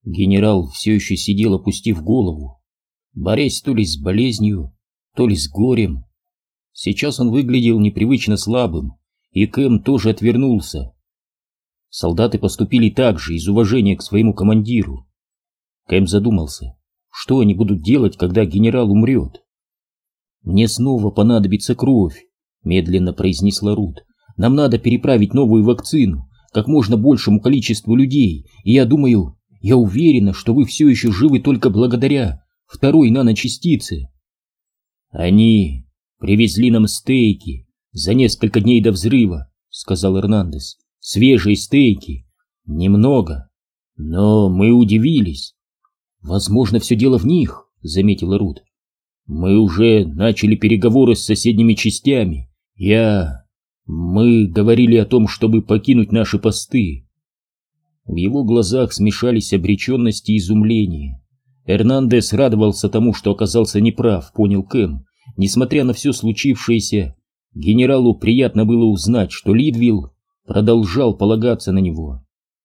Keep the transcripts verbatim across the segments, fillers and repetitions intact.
Генерал все еще сидел, опустив голову, борясь то ли с болезнью, то ли с горем. Сейчас он выглядел непривычно слабым, и Кэм тоже отвернулся. Солдаты поступили так же, из уважения к своему командиру. Кэм задумался, что они будут делать, когда генерал умрет. «Мне снова понадобится кровь», — медленно произнесла Рут. «Нам надо переправить новую вакцину как можно большему количеству людей, и я думаю, я уверена, что вы все еще живы только благодаря второй наночастице». «Они привезли нам стейки за несколько дней до взрыва», — сказал Эрнандес. «Свежие стейки. Немного. Но мы удивились». «Возможно, все дело в них», — заметила Рут. «Мы уже начали переговоры с соседними частями. Я... Мы говорили о том, чтобы покинуть наши посты». В его глазах смешались обреченность и изумление. Эрнандес радовался тому, что оказался неправ, понял Кэм. Несмотря на все случившееся, генералу приятно было узнать, что Лидвилл продолжал полагаться на него.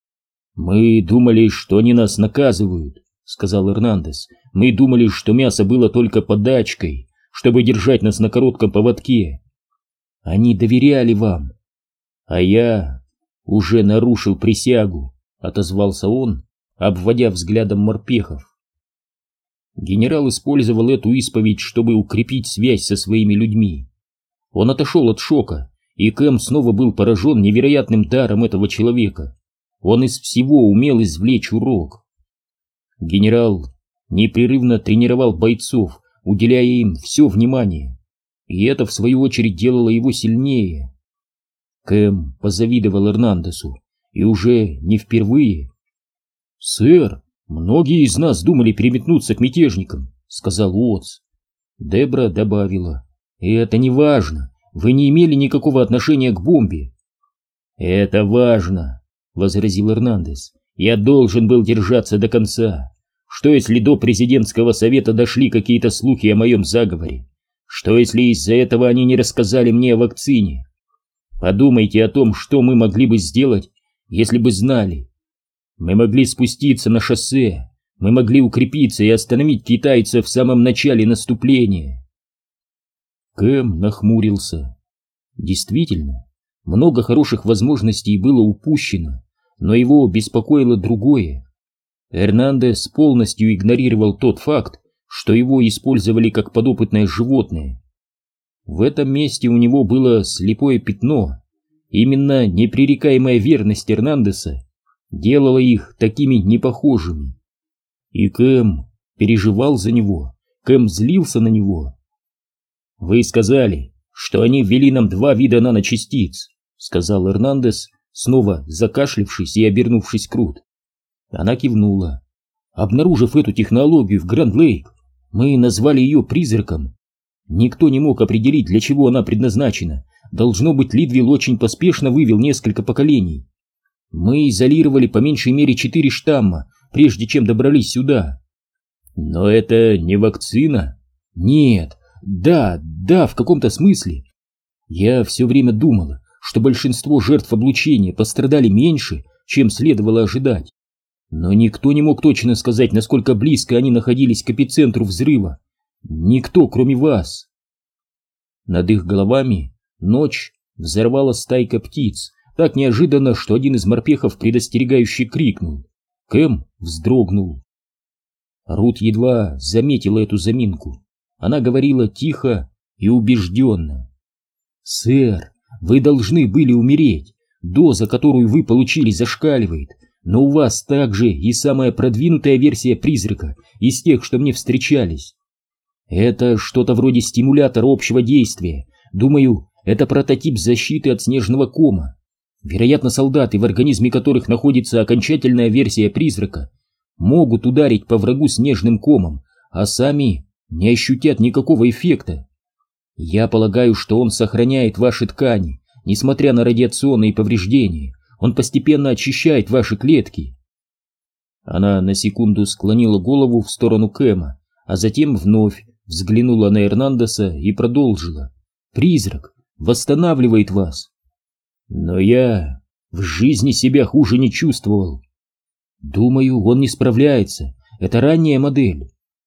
«Мы думали, что они нас наказывают», — сказал Эрнандес. «Мы думали, что мясо было только подачкой, чтобы держать нас на коротком поводке. Они доверяли вам. А я уже нарушил присягу», — отозвался он, обводя взглядом морпехов. Генерал использовал эту исповедь, чтобы укрепить связь со своими людьми. Он отошел от шока, и Кэм снова был поражен невероятным даром этого человека. Он из всего умел извлечь урок. Генерал непрерывно тренировал бойцов, уделяя им все внимание, и это, в свою очередь, делало его сильнее. Кэм позавидовал Эрнандесу, и уже не впервые. «Сэр, многие из нас думали переметнуться к мятежникам», — сказал Уотс. Дебра добавила: «Это не важно, вы не имели никакого отношения к бомбе». «Это важно», — возразил Эрнандес. «Я должен был держаться до конца. Что если до президентского совета дошли какие-то слухи о моем заговоре? Что если из-за этого они не рассказали мне о вакцине? Подумайте о том, что мы могли бы сделать, если бы знали. Мы могли спуститься на шоссе, мы могли укрепиться и остановить китайцев в самом начале наступления». Кэм нахмурился. Действительно, много хороших возможностей было упущено, но его беспокоило другое. Эрнандес полностью игнорировал тот факт, что его использовали как подопытное животное. В этом месте у него было слепое пятно. Именно непререкаемая верность Эрнандеса делала их такими непохожими. И Кэм переживал за него, Кэм злился на него. «Вы сказали, что они ввели нам два вида наночастиц», — сказал Эрнандес, снова закашлявшись и обернувшись к Рут. Она кивнула. «Обнаружив эту технологию в Гранд-Лейк, мы назвали ее призраком. Никто не мог определить, для чего она предназначена. Должно быть, Лидвилл очень поспешно вывел несколько поколений. Мы изолировали по меньшей мере четыре штамма, прежде чем добрались сюда». «Но это не вакцина?» «Нет, да, да, в каком-то смысле. Я все время думала, что большинство жертв облучения пострадали меньше, чем следовало ожидать. Но никто не мог точно сказать, насколько близко они находились к эпицентру взрыва. Никто, кроме вас». Над их головами ночь взорвала стайка птиц, так неожиданно, что один из морпехов предостерегающе крикнул. Кэм вздрогнул. Рут едва заметила эту заминку. Она говорила тихо и убежденно. «Сэр, вы должны были умереть. Доза, которую вы получили, зашкаливает. Но у вас также и самая продвинутая версия призрака из тех, что мне встречались. Это что-то вроде стимулятора общего действия. Думаю, это прототип защиты от снежного кома. Вероятно, солдаты, в организме которых находится окончательная версия призрака, могут ударить по врагу снежным комом, а сами не ощутят никакого эффекта. Я полагаю, что он сохраняет ваши ткани, несмотря на радиационные повреждения. Он постепенно очищает ваши клетки». Она на секунду склонила голову в сторону Кэма, а затем вновь взглянула на Эрнандеса и продолжила. «Призрак восстанавливает вас». «Но я в жизни себя хуже не чувствовал». Думаю, он не справляется. Это ранняя модель.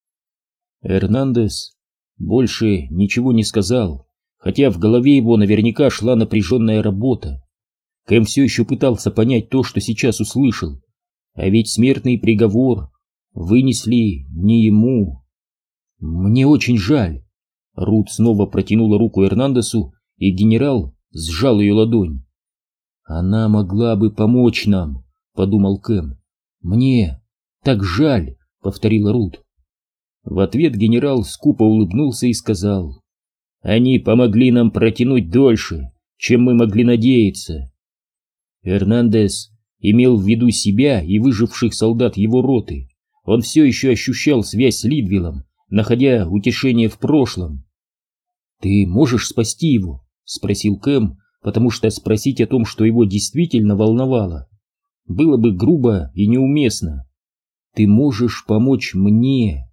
Эрнандес больше ничего не сказал, хотя в голове его наверняка шла напряженная работа. Кэм все еще пытался понять то, что сейчас услышал. А ведь смертный приговор вынесли не ему. Мне очень жаль. Рут снова протянула руку Эрнандесу, и генерал сжал ее ладонь. Она могла бы помочь нам, подумал Кэм. Мне так жаль, повторила Рут. В ответ генерал скупо улыбнулся и сказал: они помогли нам протянуть дольше, чем мы могли надеяться. Эрнандес имел в виду себя и выживших солдат его роты. Он все еще ощущал связь с Лидвиллом, находя утешение в прошлом. «Ты можешь спасти его?» — спросил Кэм, потому что спросить о том, что его действительно волновало, было бы грубо и неуместно. «Ты можешь помочь мне?»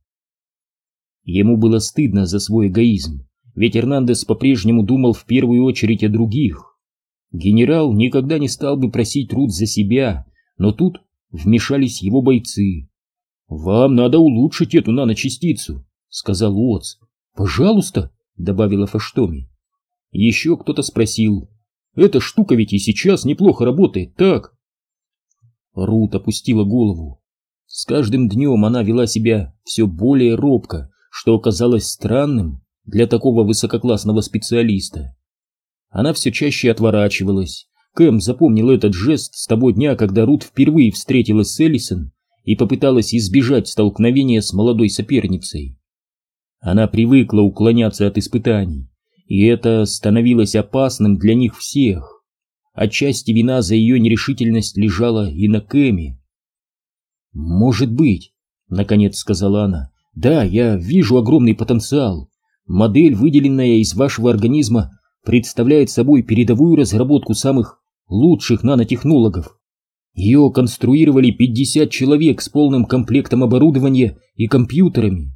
Ему было стыдно за свой эгоизм, ведь Эрнандес по-прежнему думал в первую очередь о других. Генерал никогда не стал бы просить Рут за себя, но тут вмешались его бойцы. «Вам надо улучшить эту наночастицу», — сказал Уотс. «Пожалуйста», — добавила Фаштоми. Еще кто-то спросил: «Эта штука ведь и сейчас неплохо работает, так?» Рут опустила голову. С каждым днем она вела себя все более робко, что оказалось странным для такого высококлассного специалиста. Она все чаще отворачивалась. Кэм запомнил этот жест с того дня, когда Рут впервые встретилась с Эллисон и попыталась избежать столкновения с молодой соперницей. Она привыкла уклоняться от испытаний, и это становилось опасным для них всех. Отчасти вина за ее нерешительность лежала и на Кэме. «Может быть», — наконец сказала она, — «да, я вижу огромный потенциал. Модель, выделенная из вашего организма, представляет собой передовую разработку самых лучших нанотехнологов. Ее конструировали пятьдесят человек с полным комплектом оборудования и компьютерами».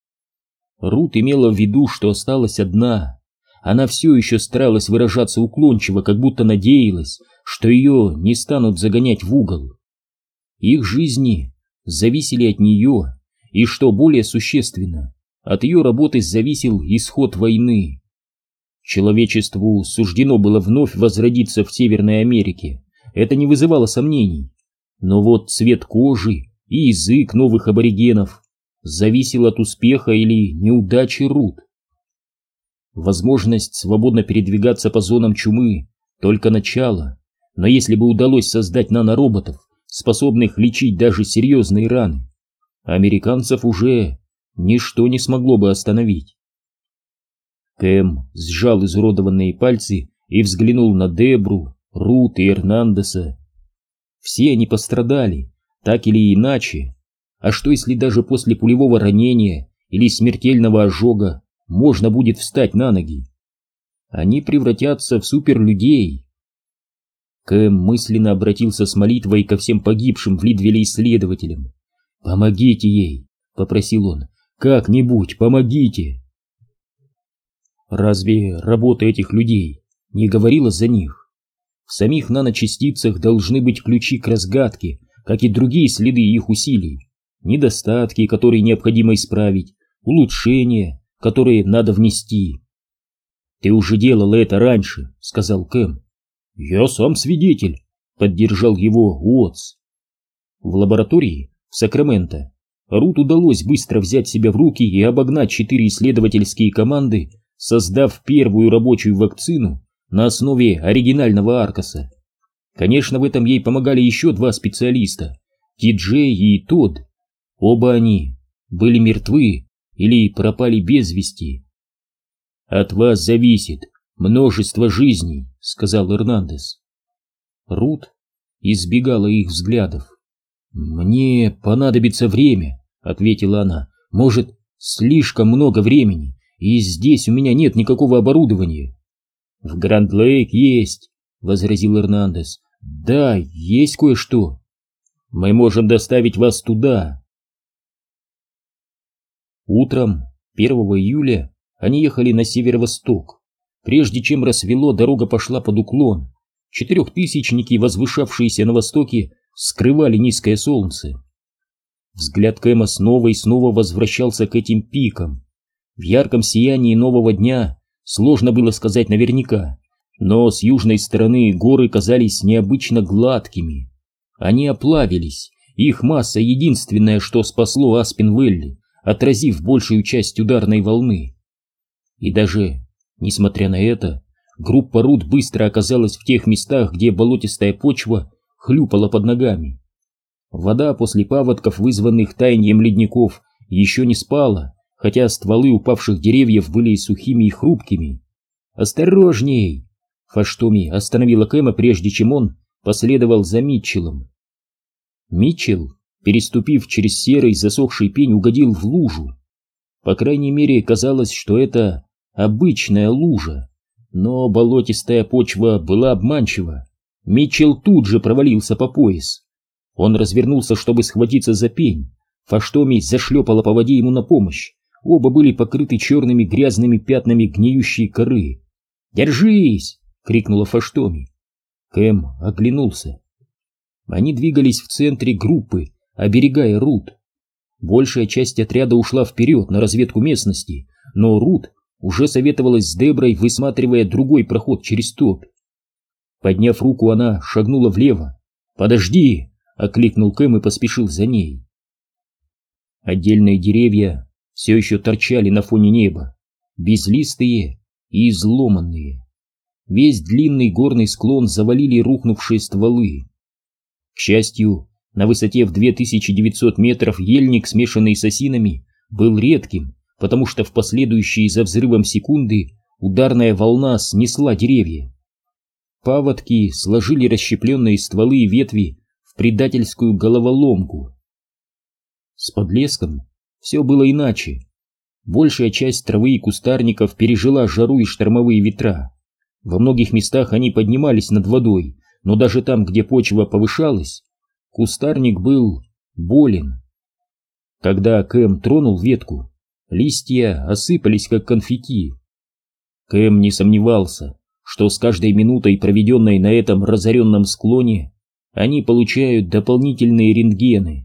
Рут имела в виду, что осталась одна. Она все еще старалась выражаться уклончиво, как будто надеялась, что ее не станут загонять в угол. Их жизни зависели от нее, и, что более существенно, от ее работы зависел исход войны. Человечеству суждено было вновь возродиться в Северной Америке, это не вызывало сомнений. Но вот цвет кожи и язык новых аборигенов зависел от успеха или неудачи Рут. Возможность свободно передвигаться по зонам чумы — только начало, но если бы удалось создать нанороботов, способных лечить даже серьезные раны, американцев уже ничто не смогло бы остановить. Кэм сжал изуродованные пальцы и взглянул на Дебру, Рут и Эрнандеса. Все они пострадали, так или иначе. А что если даже после пулевого ранения или смертельного ожога можно будет встать на ноги? Они превратятся в суперлюдей. Кэм мысленно обратился с молитвой ко всем погибшим в Лидвилле исследователям. «Помогите ей», — попросил он, — «как-нибудь помогите». Разве работа этих людей не говорила за них? В самих наночастицах должны быть ключи к разгадке, как и другие следы их усилий, недостатки, которые необходимо исправить, улучшения, которые надо внести. «Ты уже делал это раньше», — сказал Кэм. «Я сам свидетель», — поддержал его Уотс. В лаборатории в Сакраменто Рут удалось быстро взять себя в руки и обогнать четыре исследовательские команды, создав первую рабочую вакцину на основе оригинального Аркаса. Конечно, в этом ей помогали еще два специалиста — Ти-Джей и Тодд. Оба они были мертвы или пропали без вести. «От вас зависит множество жизней», — сказал Эрнандес. Рут избегала их взглядов. «Мне понадобится время», — ответила она. «Может, слишком много времени, и здесь у меня нет никакого оборудования». «В Гранд-Лейк есть», — возразил Эрнандес. «Да, есть кое-что. Мы можем доставить вас туда». Утром первого июля они ехали на северо-восток. Прежде чем рассвело, дорога пошла под уклон. Четырехтысячники, возвышавшиеся на востоке, скрывали низкое солнце. Взгляд Кэма снова и снова возвращался к этим пикам. В ярком сиянии нового дня сложно было сказать наверняка, но с южной стороны горы казались необычно гладкими. Они оплавились, их масса единственное, что спасло Аспен-Вэлли, отразив большую часть ударной волны. И даже, несмотря на это, группа Рут быстро оказалась в тех местах, где болотистая почва хлюпала под ногами. Вода после паводков, вызванных таянием ледников, еще не спала, хотя стволы упавших деревьев были сухими и хрупкими. «Осторожней!» Фаштоми остановила Кэма, прежде чем он последовал за Митчеллом. Митчелл, переступив через серый засохший пень, угодил в лужу. По крайней мере, казалось, что это обычная лужа, но болотистая почва была обманчива. Митчелл тут же провалился по пояс. Он развернулся, чтобы схватиться за пень. Фаштоми зашлепала по воде ему на помощь. Оба были покрыты черными грязными пятнами гниющей коры. «Держись!» — крикнула Фаштоми. Кэм оглянулся. Они двигались в центре группы, оберегая Рут. Большая часть отряда ушла вперед на разведку местности, но Рут уже советовалась с Деброй, высматривая другой проход через топь. Подняв руку, она шагнула влево. «Подожди!» — окликнул Кэм и поспешил за ней. Отдельные деревья все еще торчали на фоне неба, безлистые и изломанные. Весь длинный горный склон завалили рухнувшие стволы. К счастью, на высоте в две тысячи девятьсот метров ельник, смешанный с осинами, был редким, потому что в последующие за взрывом секунды ударная волна снесла деревья. Паводки сложили расщепленные стволы и ветви в предательскую головоломку. С подлеском все было иначе. Большая часть травы и кустарников пережила жару и штормовые ветра. Во многих местах они поднимались над водой, но даже там, где почва повышалась, кустарник был болен. Когда Кэм тронул ветку, листья осыпались как конфетти. Кэм не сомневался, что с каждой минутой, проведенной на этом разоренном склоне, они получают дополнительные рентгены.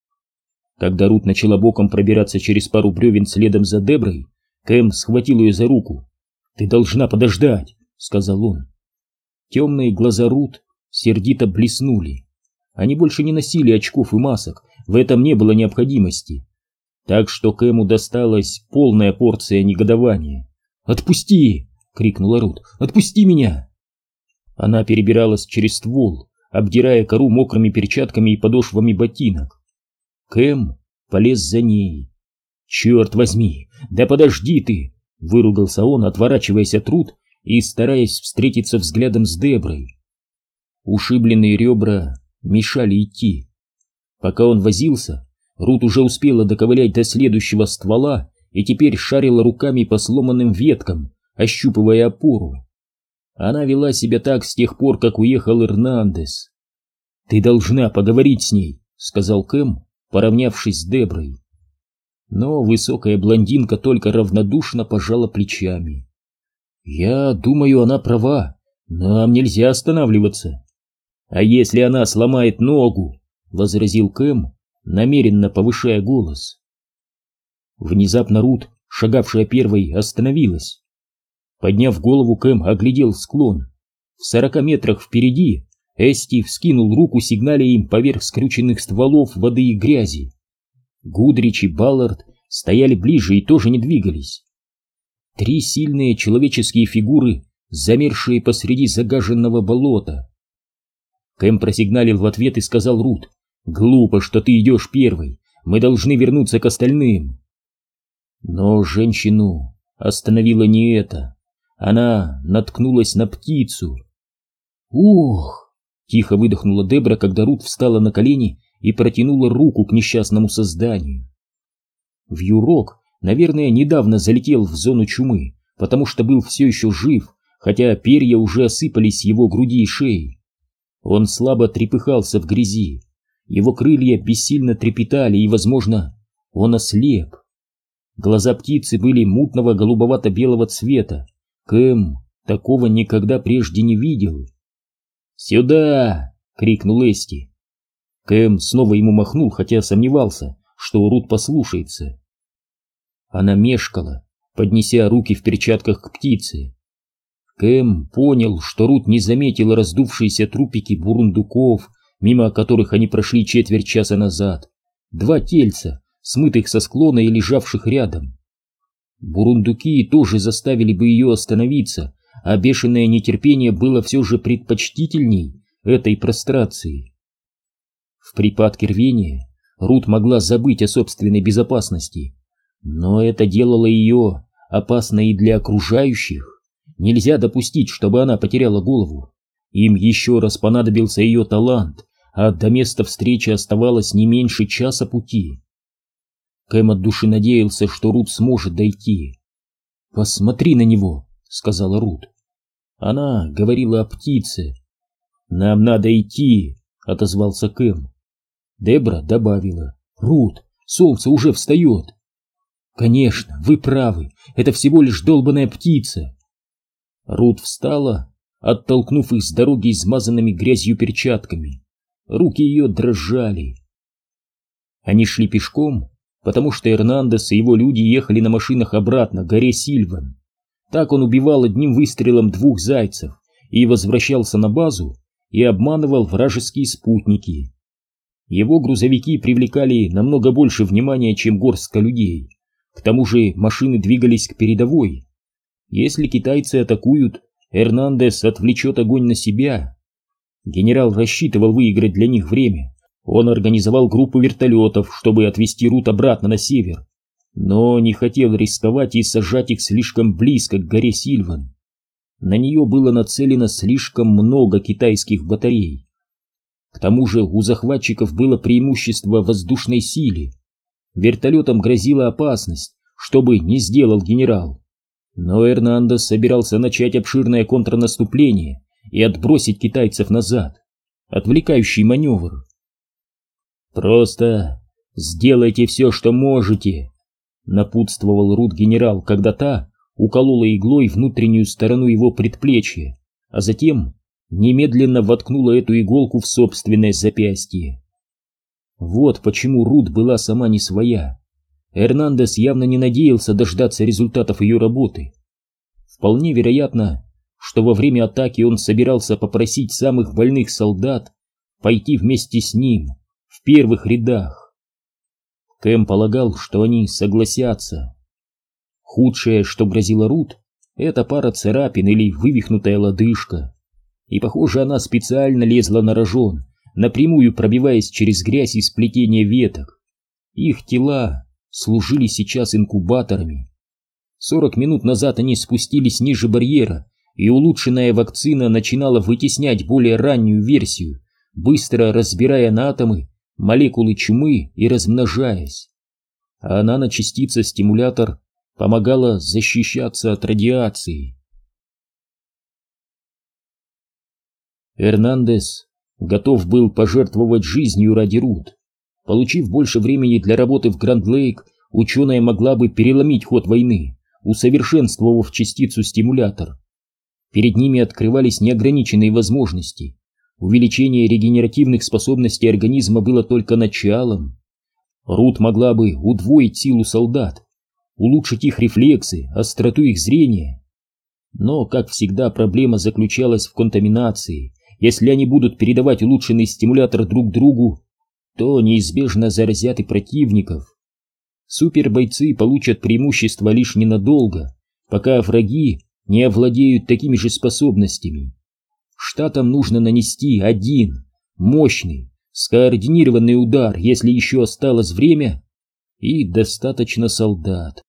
Когда Рут начала боком пробираться через пару бревен следом за Деброй, Кэм схватил ее за руку. «Ты должна подождать», — сказал он. Темные глаза Рут сердито блеснули. Они больше не носили очков и масок, в этом не было необходимости. Так что Кэму досталась полная порция негодования. «Отпусти!» — крикнула Рут. «Отпусти меня!» Она перебиралась через ствол, обдирая кору мокрыми перчатками и подошвами ботинок. Кэм полез за ней. «Черт возьми! Да подожди ты!» — выругался он, отворачиваясь от Рут и стараясь встретиться взглядом с Деброй. Ушибленные ребра мешали идти. Пока он возился, Рут уже успела доковылять до следующего ствола и теперь шарила руками по сломанным веткам, ощупывая опору. Она вела себя так с тех пор, как уехал Эрнандес. «Ты должна поговорить с ней», — сказал Кэм, поравнявшись с Деброй. Но высокая блондинка только равнодушно пожала плечами. «Я думаю, она права. Нам нельзя останавливаться». «А если она сломает ногу?» — возразил Кэм, намеренно повышая голос. Внезапно Рут, шагавшая первой, остановилась. Подняв голову, Кэм оглядел склон. В сорока метрах впереди Эсти вскинул руку, сигналя им поверх скрюченных стволов воды и грязи. Гудрич и Баллард стояли ближе и тоже не двигались. Три сильные человеческие фигуры, замершие посреди загаженного болота. Кэм просигналил в ответ и сказал Рут: «Глупо, что ты идешь первой. Мы должны вернуться к остальным». Но женщину остановило не это. Она наткнулась на птицу. «Ух!» — тихо выдохнула Дебра, когда Рут встала на колени и протянула руку к несчастному созданию. Вьюрок, наверное, недавно залетел в зону чумы, потому что был все еще жив, хотя перья уже осыпались с его груди и шеи. Он слабо трепыхался в грязи, его крылья бессильно трепетали, и, возможно, он ослеп. Глаза птицы были мутного голубовато-белого цвета. Кэм такого никогда прежде не видел. «Сюда!» — крикнул Эсти. Кэм снова ему махнул, хотя сомневался, что Рут послушается. Она мешкала, поднеся руки в перчатках к птице. Кэм понял, что Рут не заметила раздувшиеся трупики бурундуков, мимо которых они прошли четверть часа назад. Два тельца, смытых со склона и лежавших рядом. Бурундуки тоже заставили бы ее остановиться, а бешеное нетерпение было все же предпочтительней этой прострации. В припадке рвения Рут могла забыть о собственной безопасности, но это делало ее опасной и для окружающих. Нельзя допустить, чтобы она потеряла голову. Им еще раз понадобился ее талант, а до места встречи оставалось не меньше часа пути. Кэм от души надеялся, что Рут сможет дойти. «Посмотри на него», — сказала Рут. Она говорила о птице. «Нам надо идти», — отозвался Кэм. Дебра добавила: «Рут, солнце уже встает». «Конечно, вы правы, это всего лишь долбаная птица». Рут встала, оттолкнув их с дороги измазанными грязью перчатками. Руки ее дрожали. Они шли пешком, потому что Эрнандес и его люди ехали на машинах обратно к горе Сильван. Так он убивал одним выстрелом двух зайцев и возвращался на базу и обманывал вражеские спутники. Его грузовики привлекали намного больше внимания, чем горстка людей. К тому же машины двигались к передовой. Если китайцы атакуют, Эрнандес отвлечет огонь на себя. Генерал рассчитывал выиграть для них время. Он организовал группу вертолетов, чтобы отвезти Рут обратно на север, но не хотел рисковать и сажать их слишком близко к горе Сильван. На нее было нацелено слишком много китайских батарей. К тому же у захватчиков было преимущество в воздушной силе. Вертолетам грозила опасность, что бы ни сделал генерал. Но Эрнандес собирался начать обширное контрнаступление и отбросить китайцев назад. Отвлекающий маневр. «Просто сделайте все, что можете», — напутствовал Рут генерал, когда та уколола иглой внутреннюю сторону его предплечья, а затем немедленно воткнула эту иголку в собственное запястье. Вот почему Рут была сама не своя. Эрнандес явно не надеялся дождаться результатов ее работы. Вполне вероятно, что во время атаки он собирался попросить самых больных солдат пойти вместе с ним в первых рядах. Кэм полагал, что они согласятся. Худшее, что грозило Рут, это пара царапин или вывихнутая лодыжка. И, похоже, она специально лезла на рожон, напрямую пробиваясь через грязь и сплетение веток. Их тела служили сейчас инкубаторами. Сорок минут назад они спустились ниже барьера, и улучшенная вакцина начинала вытеснять более раннюю версию, быстро разбирая на атомы молекулы чумы и размножаясь. А наночастица-стимулятор помогала защищаться от радиации. Эрнандес готов был пожертвовать жизнью ради Рут. Получив больше времени для работы в Гранд-Лейк, ученая могла бы переломить ход войны, усовершенствовав частицу-стимулятор. Перед ними открывались неограниченные возможности. Увеличение регенеративных способностей организма было только началом. Рут могла бы удвоить силу солдат, улучшить их рефлексы, остроту их зрения. Но, как всегда, проблема заключалась в контаминации. Если они будут передавать улучшенный стимулятор друг другу, то неизбежно заразят и противников. Супербойцы получат преимущество лишь ненадолго, пока враги не овладеют такими же способностями. Штатам нужно нанести один, мощный, скоординированный удар, если еще осталось время, и достаточно солдат.